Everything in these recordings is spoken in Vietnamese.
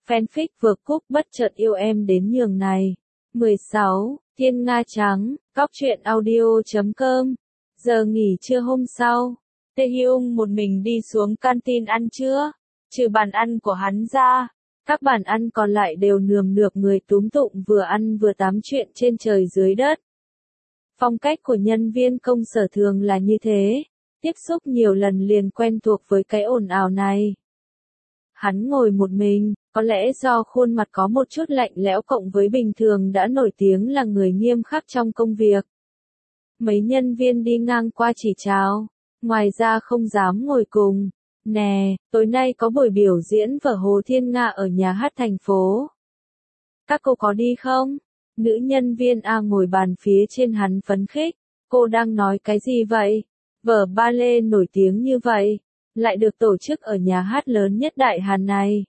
Fanfic vượt cúp bất chợt yêu em đến nhường này. 16. Thiên Nga Trắng, Cóc truyện audio.com. Giờ nghỉ trưa hôm sau, Tae Hyung một mình đi xuống canteen ăn trưa. Trừ bàn ăn của hắn ra, các bàn ăn còn lại đều nườm nượp người túm tụm vừa ăn vừa tám chuyện trên trời dưới đất. Phong cách của nhân viên công sở thường là như thế, tiếp xúc nhiều lần liền quen thuộc với cái ồn ào này. Hắn ngồi một mình, có lẽ do khuôn mặt có một chút lạnh lẽo cộng với bình thường đã nổi tiếng là người nghiêm khắc trong công việc. Mấy nhân viên đi ngang qua chỉ chào, ngoài ra không dám ngồi cùng. Nè, tối nay có buổi biểu diễn vở Hồ Thiên Nga ở nhà hát thành phố. Các cô có đi không? Nữ nhân viên A ngồi bàn phía trên hắn phấn khích. Cô đang nói cái gì vậy? Vở ballet nổi tiếng như vậy, lại được tổ chức ở nhà hát lớn nhất Đại Hàn này.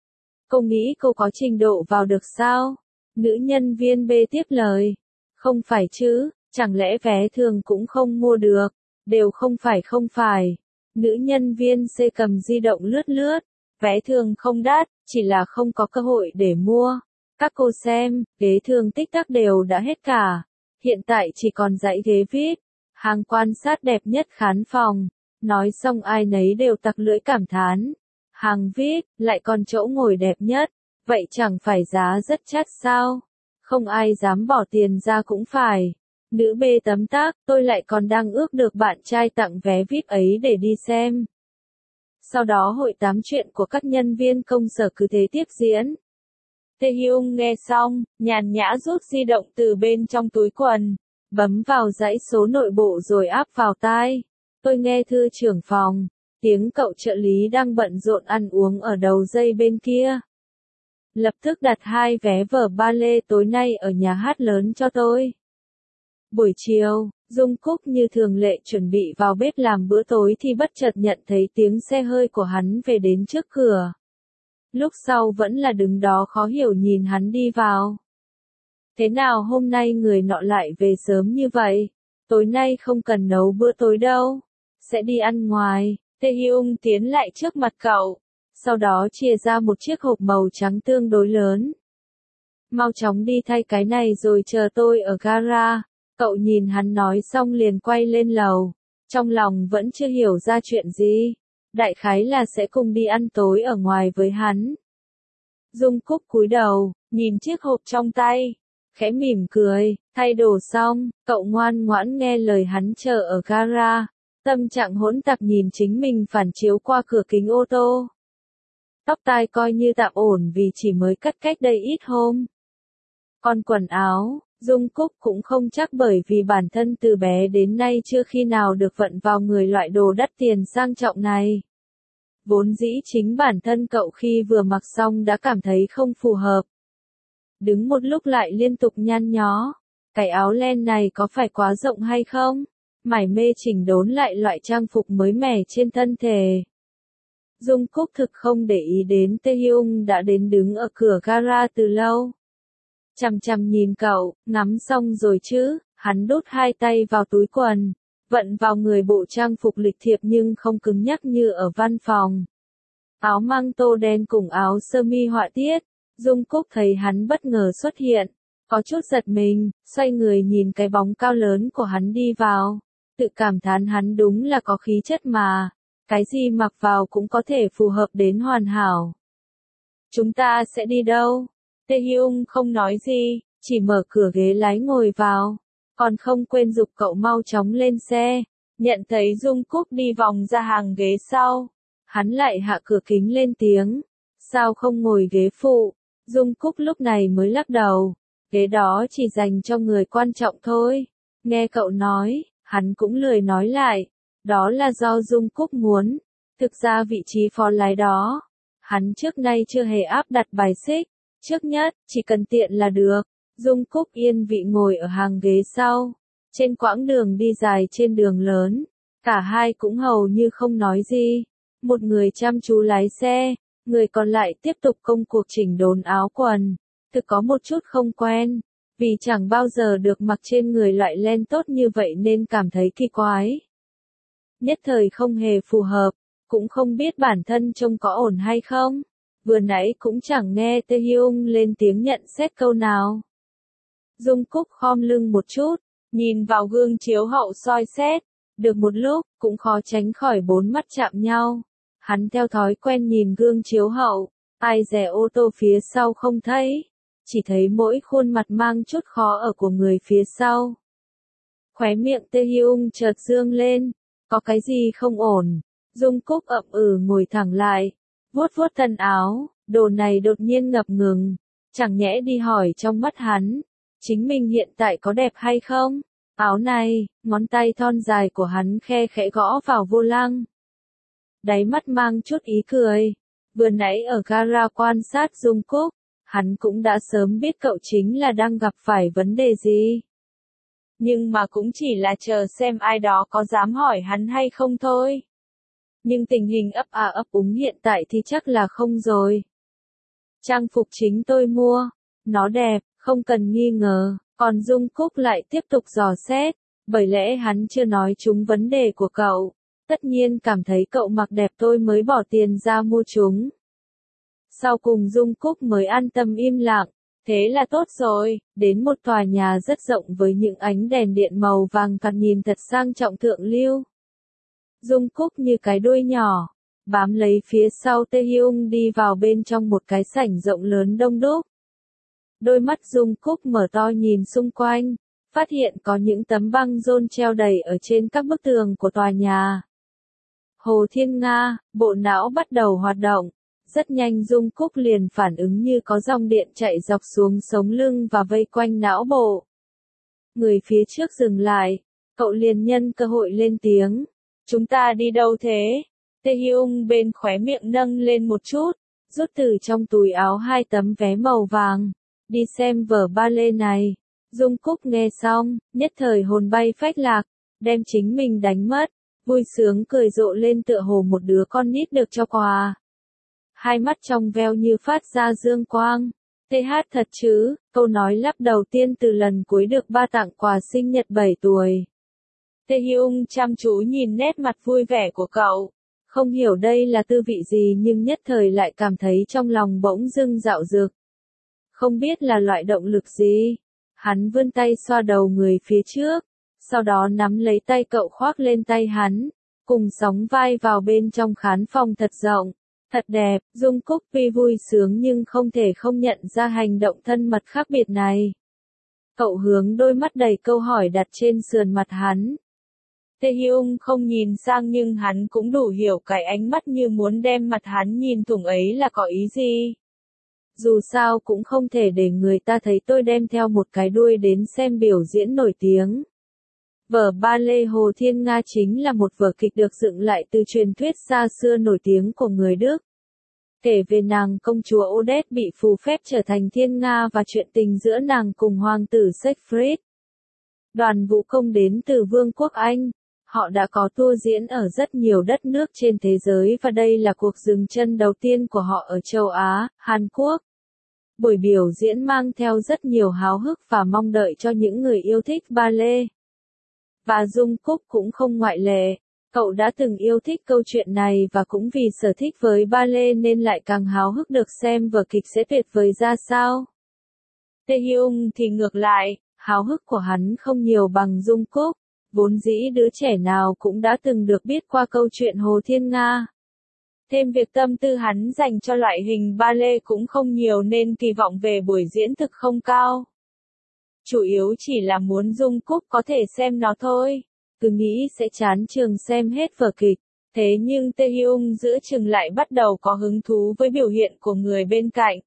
Cô nghĩ cô có trình độ vào được sao? Nữ nhân viên B tiếp lời. Không phải chứ, chẳng lẽ vé thường cũng không mua được? Đều không phải. Nữ nhân viên C cầm di động lướt lướt. Vé thường không đắt, chỉ là không có cơ hội để mua. Các cô xem, ghế thường tích tắc đều đã hết cả. Hiện tại chỉ còn dãy ghế VIP. Hàng quan sát đẹp nhất khán phòng. Nói xong ai nấy đều tặc lưỡi cảm thán. Hàng VIP, lại còn chỗ ngồi đẹp nhất. Vậy chẳng phải giá rất chát sao? Không ai dám bỏ tiền ra cũng phải. Nữ B tấm tắc, tôi lại còn đang ước được bạn trai tặng vé VIP ấy để đi xem. Sau đó hội tám chuyện của các nhân viên công sở cứ thế tiếp diễn. Tae Hyung nghe xong, nhàn nhã rút di động từ bên trong túi quần, bấm vào dãy số nội bộ rồi áp vào tai. Tôi nghe thư trưởng phòng, tiếng cậu trợ lý đang bận rộn ăn uống ở đầu dây bên kia. Lập tức đặt 2 vé vở ballet tối nay ở nhà hát lớn cho tôi. Buổi chiều, Dung Cúc như thường lệ chuẩn bị vào bếp làm bữa tối thì bất chợt nhận thấy tiếng xe hơi của hắn về đến trước cửa. Lúc sau vẫn là đứng đó khó hiểu nhìn hắn đi vào. Thế nào hôm nay người nọ lại về sớm như vậy? Tối nay không cần nấu bữa tối đâu. Sẽ đi ăn ngoài. Tae Hyung tiến lại trước mặt cậu. Sau đó chia ra một chiếc hộp màu trắng tương đối lớn. Mau chóng đi thay cái này rồi chờ tôi ở gara. Cậu nhìn hắn nói xong liền quay lên lầu. Trong lòng vẫn chưa hiểu ra chuyện gì. Đại khái là sẽ cùng đi ăn tối ở ngoài với hắn. Dung Cúc cúi đầu, nhìn chiếc hộp trong tay. Khẽ mỉm cười, thay đồ xong, cậu ngoan ngoãn nghe lời hắn chờ ở gara. Tâm trạng hỗn tạp nhìn chính mình phản chiếu qua cửa kính ô tô. Tóc tai coi như tạm ổn vì chỉ mới cắt cách đây ít hôm. Còn quần áo, Dung Cúc cũng không chắc bởi vì bản thân từ bé đến nay chưa khi nào được vận vào người loại đồ đắt tiền sang trọng này. Vốn dĩ chính bản thân cậu khi vừa mặc xong đã cảm thấy không phù hợp. Đứng một lúc lại liên tục nhăn nhó. Cái áo len này có phải quá rộng hay không? Mải mê chỉnh đốn lại loại trang phục mới mẻ trên thân thể. Dung Cúc thực không để ý đến Tae Hyung đã đến đứng ở cửa gara từ lâu. Chằm chằm nhìn cậu, ngắm xong rồi chứ, hắn đút 2 tay vào túi quần, vận vào người bộ trang phục lịch thiệp nhưng không cứng nhắc như ở văn phòng. Áo măng tô đen cùng áo sơ mi họa tiết, Dung Cúc thấy hắn bất ngờ xuất hiện, có chút giật mình, xoay người nhìn cái bóng cao lớn của hắn đi vào, tự cảm thán hắn đúng là có khí chất mà, cái gì mặc vào cũng có thể phù hợp đến hoàn hảo. Chúng ta sẽ đi đâu? Tae Hyung không nói gì, chỉ mở cửa ghế lái ngồi vào, còn không quên giục cậu mau chóng lên xe. Nhận thấy Dung Cúc đi vòng ra hàng ghế sau, hắn lại hạ cửa kính lên tiếng, sao không ngồi ghế phụ? Dung Cúc lúc này mới lắc đầu, ghế đó chỉ dành cho người quan trọng thôi. Nghe cậu nói, hắn cũng lười nói lại, đó là do Dung Cúc muốn, thực ra vị trí phó lái đó, hắn trước nay chưa hề áp đặt bài xích. Trước nhất, chỉ cần tiện là được. Dung Cúc yên vị ngồi ở hàng ghế sau. Trên quãng đường đi dài trên đường lớn, cả hai cũng hầu như không nói gì. Một người chăm chú lái xe, người còn lại tiếp tục công cuộc chỉnh đốn áo quần. Thực có một chút không quen, vì chẳng bao giờ được mặc trên người loại len tốt như vậy nên cảm thấy kỳ quái. Nhất thời không hề phù hợp, cũng không biết bản thân trông có ổn hay không. vừa nãy cũng chẳng nghe Tae Hyung lên tiếng nhận xét câu nào. Jungkook khom lưng một chút, nhìn vào gương chiếu hậu soi xét, được một lúc, cũng khó tránh khỏi bốn mắt chạm nhau. Hắn theo thói quen nhìn gương chiếu hậu, ai dè ô tô phía sau không thấy, chỉ thấy mỗi khuôn mặt mang chút khó ở của người phía sau. Khóe miệng Tae Hyung chợt dương lên, có cái gì không ổn. Jungkook ậm ngồi thẳng lại, vuốt vuốt thân áo, đồ này đột nhiên ngập ngừng, chẳng nhẽ đi hỏi trong mắt hắn, chính mình hiện tại có đẹp hay không? Áo này, ngón tay thon dài của hắn khe khẽ gõ vào vô lăng. Đáy mắt mang chút ý cười, vừa nãy ở gara quan sát Jungkook, hắn cũng đã sớm biết cậu chính là đang gặp phải vấn đề gì. Nhưng mà cũng chỉ là chờ xem ai đó có dám hỏi hắn hay không thôi. Nhưng tình hình ấp úng hiện tại thì chắc là không rồi. Trang phục chính tôi mua, nó đẹp, không cần nghi ngờ, còn Jungkook lại tiếp tục dò xét, bởi lẽ hắn chưa nói trúng vấn đề của cậu. Tất nhiên cảm thấy cậu mặc đẹp tôi mới bỏ tiền ra mua chúng. Sau cùng Jungkook mới an tâm im lặng, thế là tốt rồi, đến một tòa nhà rất rộng với những ánh đèn điện màu vàng cặt nhìn thật sang trọng thượng lưu. Jungkook như cái đuôi nhỏ, bám lấy phía sau Tae Hyung đi vào bên trong một cái sảnh rộng lớn đông đúc. Đôi mắt Jungkook mở to nhìn xung quanh, phát hiện có những tấm băng rôn treo đầy ở trên các bức tường của tòa nhà. Hồ Thiên Nga, bộ não bắt đầu hoạt động, rất nhanh Jungkook liền phản ứng như có dòng điện chạy dọc xuống sống lưng và vây quanh não bộ. Người phía trước dừng lại, cậu liền nhân cơ hội lên tiếng. Chúng ta đi đâu thế? Tae Hyung bên khóe miệng nâng lên một chút, rút từ trong túi áo 2 tấm vé màu vàng. Đi xem vở ballet này. Jungkook nghe xong, nhất thời hồn bay phách lạc, đem chính mình đánh mất, vui sướng cười rộ lên tựa hồ một đứa con nít được cho quà. Hai mắt trong veo như phát ra dương quang. TH thật chứ, câu nói lắp đầu tiên từ lần cuối được ba tặng quà sinh nhật 7 tuổi. Tae Hyung chăm chú nhìn nét mặt vui vẻ của cậu, không hiểu đây là tư vị gì nhưng nhất thời lại cảm thấy trong lòng bỗng dưng dạo dực. Không biết là loại động lực gì. Hắn vươn tay xoa đầu người phía trước, sau đó nắm lấy tay cậu khoác lên tay hắn, cùng sóng vai vào bên trong khán phòng thật rộng, thật đẹp. Jungkook tuy vui sướng nhưng không thể không nhận ra hành động thân mật khác biệt này. Cậu hướng đôi mắt đầy câu hỏi đặt trên sườn mặt hắn. Tae Hyung không nhìn sang nhưng hắn cũng đủ hiểu cái ánh mắt như muốn đem mặt hắn nhìn thủng ấy là có ý gì. Dù sao cũng không thể để người ta thấy tôi đem theo một cái đuôi đến xem biểu diễn nổi tiếng. Vở ballet Hồ Thiên Nga chính là một vở kịch được dựng lại từ truyền thuyết xa xưa nổi tiếng của người Đức. Kể về nàng công chúa Odette bị phù phép trở thành Thiên Nga và chuyện tình giữa nàng cùng hoàng tử Siegfried. Đoàn vũ công đến từ Vương quốc Anh. Họ đã có tour diễn ở rất nhiều đất nước trên thế giới và đây là cuộc dừng chân đầu tiên của họ ở châu Á, Hàn Quốc. Buổi biểu diễn mang theo rất nhiều háo hức và mong đợi cho những người yêu thích ballet. Và Jungkook cũng không ngoại lệ. Cậu đã từng yêu thích câu chuyện này và cũng vì sở thích với ballet nên lại càng háo hức được xem vở kịch sẽ tuyệt vời ra sao. Tae Hyung thì ngược lại, háo hức của hắn không nhiều bằng Jungkook. Vốn dĩ đứa trẻ nào cũng đã từng được biết qua câu chuyện Hồ Thiên Nga. Thêm việc tâm tư hắn dành cho loại hình ballet cũng không nhiều nên kỳ vọng về buổi diễn thực không cao. Chủ yếu chỉ là muốn Jungkook có thể xem nó thôi. Cứ nghĩ sẽ chán trường xem hết vở kịch. Thế nhưng Tae Hyung giữa chừng lại bắt đầu có hứng thú với biểu hiện của người bên cạnh.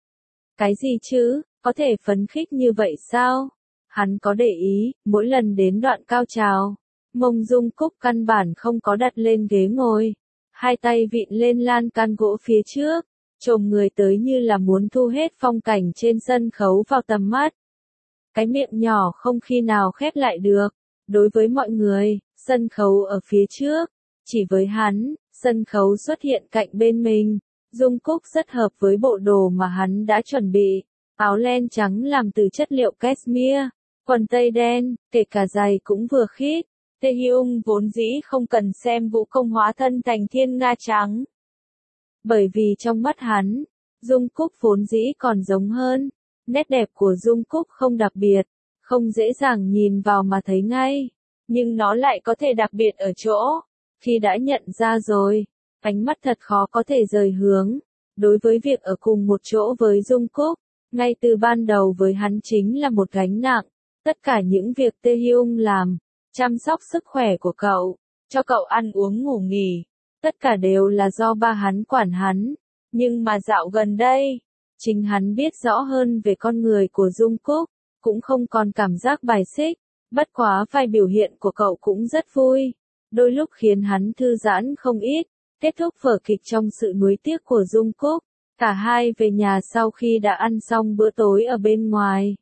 Cái gì chứ, có thể phấn khích như vậy sao? Hắn có để ý, mỗi lần đến đoạn cao trào, mông Jungkook căn bản không có đặt lên ghế ngồi. Hai tay vịn lên lan can gỗ phía trước, chồm người tới như là muốn thu hết phong cảnh trên sân khấu vào tầm mắt. Cái miệng nhỏ không khi nào khép lại được. Đối với mọi người, sân khấu ở phía trước. Chỉ với hắn, sân khấu xuất hiện cạnh bên mình. Jungkook rất hợp với bộ đồ mà hắn đã chuẩn bị. Áo len trắng làm từ chất liệu cashmere, quần tây đen, kể cả giày cũng vừa khít. Tae Hyung vốn dĩ không cần xem vũ công hóa thân thành Thiên Nga trắng. Bởi vì trong mắt hắn, Jungkook vốn dĩ còn giống hơn. Nét đẹp của Jungkook không đặc biệt, không dễ dàng nhìn vào mà thấy ngay. Nhưng nó lại có thể đặc biệt ở chỗ, khi đã nhận ra rồi, ánh mắt thật khó có thể rời hướng. Đối với việc ở cùng một chỗ với Jungkook, ngay từ ban đầu với hắn chính là một gánh nặng. Tất cả những việc Taehyung làm, chăm sóc sức khỏe của cậu, cho cậu ăn uống ngủ nghỉ, tất cả đều là do ba hắn quản hắn. Nhưng mà dạo gần đây, chính hắn biết rõ hơn về con người của Jungkook, cũng không còn cảm giác bài xích. Bất quá vài biểu hiện của cậu cũng rất vui, đôi lúc khiến hắn thư giãn không ít. Kết thúc vở kịch trong sự nuối tiếc của Jungkook, cả hai về nhà sau khi đã ăn xong bữa tối ở bên ngoài.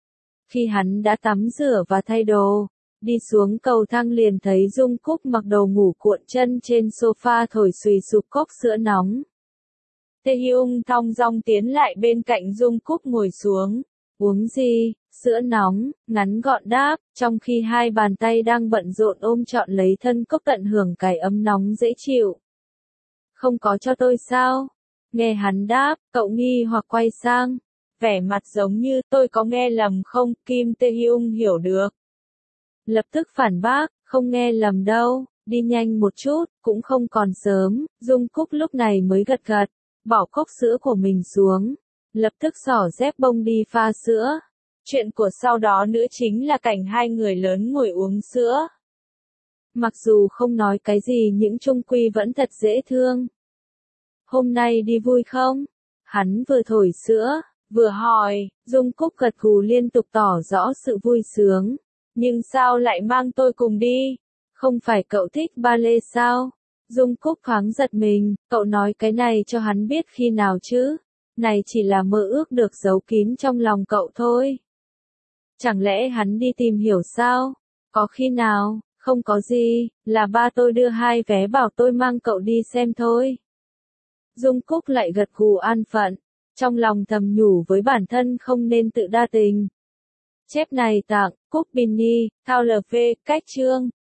Khi hắn đã tắm rửa và thay đồ, đi xuống cầu thang liền thấy Jungkook mặc đồ ngủ cuộn chân trên sofa thổi xùy xụp cốc sữa nóng. Taehyung thong dong tiến lại bên cạnh Jungkook ngồi xuống. Uống gì? Sữa nóng, ngắn gọn đáp, trong khi hai bàn tay đang bận rộn ôm trọn lấy thân cốc tận hưởng cái ấm nóng dễ chịu. Không có cho tôi sao? Nghe hắn đáp, cậu nghi hoặc quay sang. Vẻ mặt giống như, tôi có nghe lầm không? Kim Taehyung hiểu được. Lập tức phản bác, không nghe lầm đâu, đi nhanh một chút, cũng không còn sớm. Jungkook lúc này mới gật gật, bỏ cốc sữa của mình xuống. Lập tức xỏ dép bông đi pha sữa. Chuyện của sau đó nữa chính là cảnh hai người lớn ngồi uống sữa. Mặc dù không nói cái gì nhưng chung quy vẫn thật dễ thương. Hôm nay đi vui không? Hắn vừa thổi sữa, vừa hỏi. Jungkook gật gù liên tục tỏ rõ sự vui sướng. Nhưng sao lại mang tôi cùng đi? Không phải cậu thích ballet sao? Jungkook thoáng giật mình, cậu nói cái này cho hắn biết khi nào chứ? Này chỉ là mơ ước được giấu kín trong lòng cậu thôi. Chẳng lẽ hắn đi tìm hiểu sao? Có khi nào? Không có gì, là ba tôi đưa 2 vé bảo tôi mang cậu đi xem thôi. Jungkook lại gật gù an phận, trong lòng thầm nhủ với bản thân không nên tự đa tình. Chép này tặng, Cúc Binny, Thao LV, cách chương.